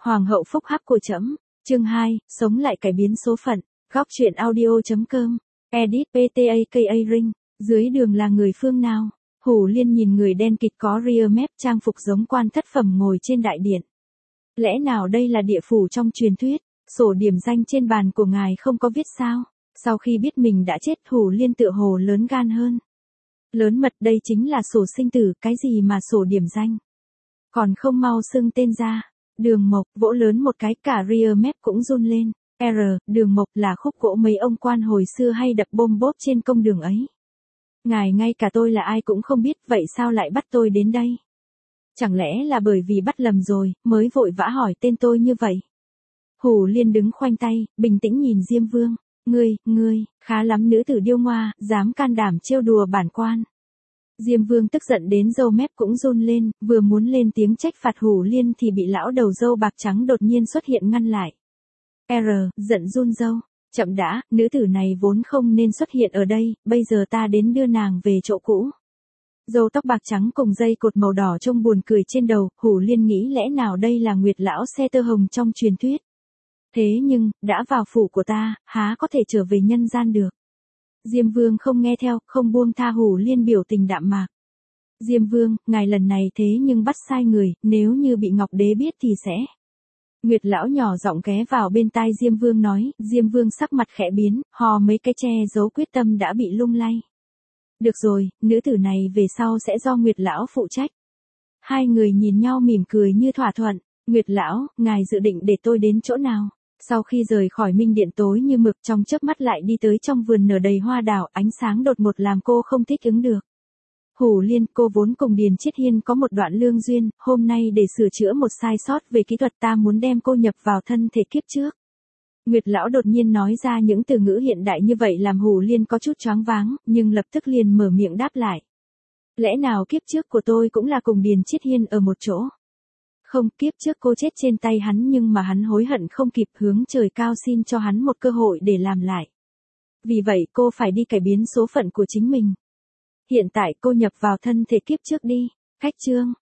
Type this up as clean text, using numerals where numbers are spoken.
Hoàng hậu phúc hắc của trẫm. Chương 2, sống lại cải biến số phận. Góc truyện audio.com. Edit PTAKA Ring. Dưới đường là người phương nào? Hủ Liên nhìn người đen kịt có ria mép trang phục giống quan thất phẩm ngồi trên đại điện. Lẽ nào đây là địa phủ trong truyền thuyết? Sổ điểm danh trên bàn của ngài không có viết sao? Sau khi biết mình đã chết, Hủ Liên tựa hồ lớn gan hơn. Lớn mật, đây chính là sổ sinh tử, cái gì mà sổ điểm danh? Còn không mau xưng tên ra. Đường Mộc vỗ lớn một cái, cả ria mép cũng run lên. Đường Mộc là khúc gỗ mấy ông quan hồi xưa hay đập bôm bốp trên công đường ấy. Ngài ngay cả tôi là ai cũng không biết, vậy sao lại bắt tôi đến đây? Chẳng lẽ là bởi vì bắt lầm rồi, mới vội vã hỏi tên tôi như vậy? Hủ Liên đứng khoanh tay, bình tĩnh nhìn Diêm Vương. Ngươi, khá lắm nữ tử điêu ngoa, dám can đảm trêu đùa bản quan. Diêm Vương tức giận đến râu mép cũng run lên, vừa muốn lên tiếng trách phạt Hủ Liên thì bị lão đầu râu bạc trắng đột nhiên xuất hiện ngăn lại. Giận run râu. Chậm đã, nữ tử này vốn không nên xuất hiện ở đây, bây giờ ta đến đưa nàng về chỗ cũ. Râu tóc bạc trắng cùng dây cột màu đỏ trông buồn cười trên đầu, Hủ Liên nghĩ lẽ nào đây là Nguyệt lão xe tơ hồng trong truyền thuyết. Thế nhưng, đã vào phủ của ta, há có thể trở về nhân gian được. Diêm Vương không nghe theo, không buông tha. Hủ Liên biểu tình đạm mạc. Diêm Vương, ngài lần này thế nhưng bắt sai người, nếu như bị Ngọc Đế biết thì sẽ. Nguyệt lão nhỏ giọng ghé vào bên tai Diêm Vương nói. Diêm Vương sắc mặt khẽ biến, hò mấy cái che giấu quyết tâm đã bị lung lay. Được rồi, nữ tử này về sau sẽ do Nguyệt lão phụ trách. Hai người nhìn nhau mỉm cười như thỏa thuận. Nguyệt lão, ngài dự định để tôi đến chỗ nào? Sau khi rời khỏi Minh Điện tối như mực, trong chớp mắt lại đi tới trong vườn nở đầy hoa đào, ánh sáng đột ngột làm cô không thích ứng được. Hủ Liên, cô vốn cùng Điền Chiết Hiên có một đoạn lương duyên, hôm nay để sửa chữa một sai sót về kỹ thuật ta muốn đem cô nhập vào thân thể kiếp trước. Nguyệt lão đột nhiên nói ra những từ ngữ hiện đại như vậy làm Hủ Liên có chút choáng váng, nhưng lập tức liền mở miệng đáp lại. Lẽ nào kiếp trước của tôi cũng là cùng Điền Chiết Hiên ở một chỗ? Không, kiếp trước cô chết trên tay hắn nhưng mà hắn hối hận không kịp, hướng trời cao xin cho hắn một cơ hội để làm lại. Vì vậy cô phải đi cải biến số phận của chính mình. Hiện tại cô nhập vào thân thể kiếp trước đi. Khách chương.